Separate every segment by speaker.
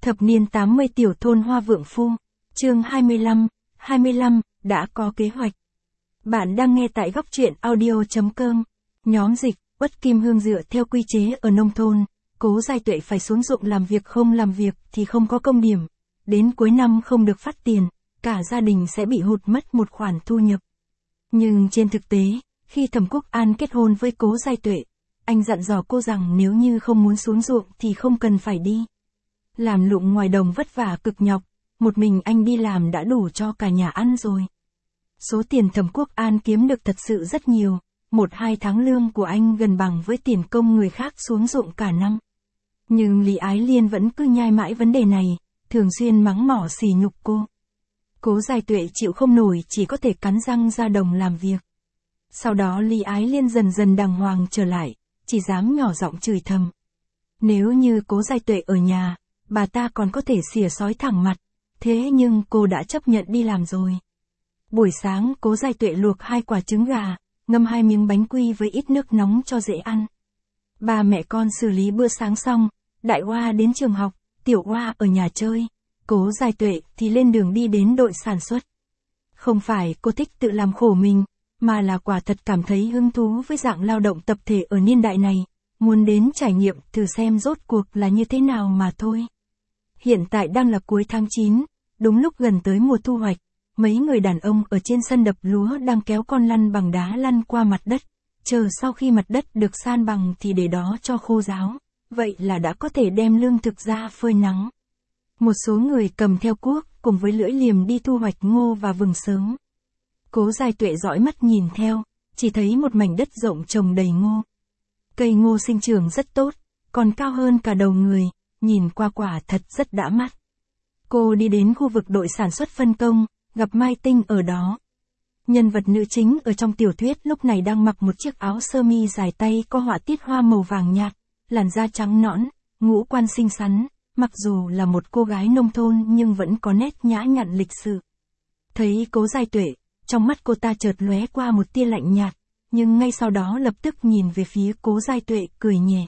Speaker 1: Thập niên 80 tiểu thôn Hoa Vượng Phu, chương 25, đã có kế hoạch. Bạn đang nghe tại góc truyện audio.com. Nhóm dịch, Uất Kim Hương dựa theo quy chế ở nông thôn, Cố Giai Tuệ phải xuống ruộng làm việc, không làm việc thì không có công điểm. Đến cuối năm không được phát tiền, cả gia đình sẽ bị hụt mất một khoản thu nhập. Nhưng trên thực tế, khi Thẩm Quốc An kết hôn với Cố Giai Tuệ, anh dặn dò cô rằng nếu như không muốn xuống ruộng thì không cần phải đi. Làm lụng ngoài đồng vất vả cực nhọc, một mình anh đi làm đã đủ cho cả nhà ăn rồi. Số tiền Thẩm Quốc An kiếm được thật sự rất nhiều, 1-2 tháng lương của anh gần bằng với tiền công người khác xuống ruộng cả năm. Nhưng Lý Ái Liên vẫn cứ nhai mãi vấn đề này, thường xuyên mắng mỏ sỉ nhục cô. Cố Giai Tuệ chịu không nổi, chỉ có thể cắn răng ra đồng làm việc. Sau đó Lý Ái Liên dần dần đàng hoàng trở lại, chỉ dám nhỏ giọng chửi thầm. Nếu như Cố Giai Tuệ ở nhà, bà ta còn có thể xỉa xói thẳng mặt, thế nhưng cô đã chấp nhận đi làm rồi. Buổi sáng Cố Giai Tuệ luộc 2 quả trứng gà, ngâm 2 miếng bánh quy với ít nước nóng cho dễ ăn. Ba mẹ con xử lý bữa sáng xong, Đại Oa đến trường học, Tiểu Oa ở nhà chơi, Cố Giai Tuệ thì lên đường đi đến đội sản xuất. Không phải cô thích tự làm khổ mình, mà là quả thật cảm thấy hứng thú với dạng lao động tập thể ở niên đại này, muốn đến trải nghiệm thử xem rốt cuộc là như thế nào mà thôi. Hiện tại đang là cuối tháng 9, đúng lúc gần tới mùa thu hoạch, mấy người đàn ông ở trên sân đập lúa đang kéo con lăn bằng đá lăn qua mặt đất, chờ sau khi mặt đất được san bằng thì để đó cho khô ráo, vậy là đã có thể đem lương thực ra phơi nắng. Một số người cầm theo cuốc cùng với lưỡi liềm đi thu hoạch ngô và vừng sớm. Cố Giai Tuệ dõi mắt nhìn theo, chỉ thấy một mảnh đất rộng trồng đầy ngô. Cây ngô sinh trưởng rất tốt, còn cao hơn cả đầu người, nhìn qua quả thật rất đã mắt. Cô đi đến khu vực đội sản xuất phân công, gặp Mai Tinh ở đó. Nhân vật nữ chính ở trong tiểu thuyết lúc này đang mặc một chiếc áo sơ mi dài tay có họa tiết hoa màu vàng nhạt, làn da trắng nõn, ngũ quan xinh xắn, mặc dù là một cô gái nông thôn nhưng vẫn có nét nhã nhặn lịch sự. Thấy Cố Giai Tuệ, trong mắt cô ta chợt lóe qua một tia lạnh nhạt, nhưng ngay sau đó lập tức nhìn về phía Cố Giai Tuệ cười nhẹ.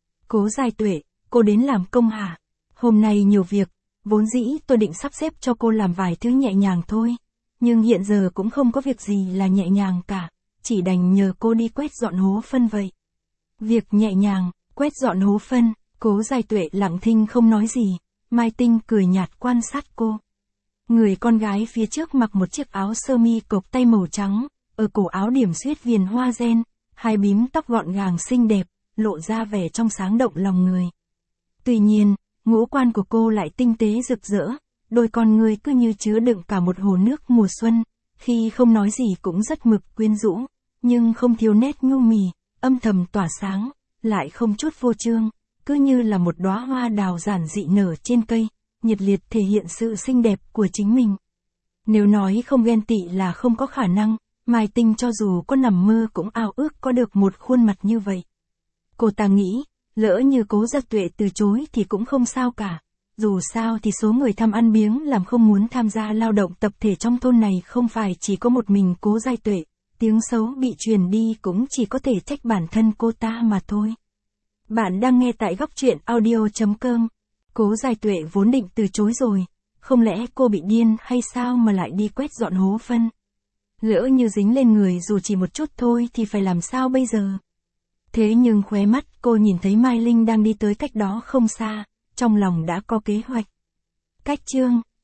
Speaker 1: Cố Giai Tuệ, cô đến làm công hả? Hôm nay nhiều việc, vốn dĩ tôi định sắp xếp cho cô làm vài thứ nhẹ nhàng thôi, nhưng hiện giờ cũng không có việc gì là nhẹ nhàng cả, chỉ đành nhờ cô đi quét dọn hố phân vậy. Việc nhẹ nhàng, quét dọn hố phân, Cố Giai Tuệ lặng thinh không nói gì, Mai Tinh cười nhạt quan sát cô. Người con gái phía trước mặc một chiếc áo sơ mi cộc tay màu trắng, ở cổ áo điểm xuyết viền hoa ren, 2 bím tóc gọn gàng xinh đẹp, lộ ra vẻ trong sáng động lòng người. Tuy nhiên, ngũ quan của cô lại tinh tế rực rỡ, đôi con người cứ như chứa đựng cả một hồ nước mùa xuân, khi không nói gì cũng rất mực quyến rũ, nhưng không thiếu nét nhu mì, âm thầm tỏa sáng, lại không chút vô trương, cứ như là một đóa hoa đào giản dị nở trên cây, nhiệt liệt thể hiện sự xinh đẹp của chính mình. Nếu nói không ghen tị là không có khả năng, Mai Tinh cho dù có nằm mơ cũng ao ước có được một khuôn mặt như vậy. Cô ta nghĩ, lỡ như Cố Giai Tuệ từ chối thì cũng không sao cả. Dù sao thì số người tham ăn biếng làm không muốn tham gia lao động tập thể trong thôn này không phải chỉ có một mình Cố Giai Tuệ, tiếng xấu bị truyền đi cũng chỉ có thể trách bản thân cô ta mà thôi. Bạn đang nghe tại góc truyện audio.com. Cố Giai Tuệ vốn định từ chối rồi, không lẽ cô bị điên hay sao mà lại đi quét dọn hố phân? Lỡ như dính lên người dù chỉ một chút thôi thì phải làm sao bây giờ? Thế nhưng khóe mắt cô nhìn thấy Mai Linh đang đi tới cách đó không xa, trong lòng đã có kế hoạch. Cách chương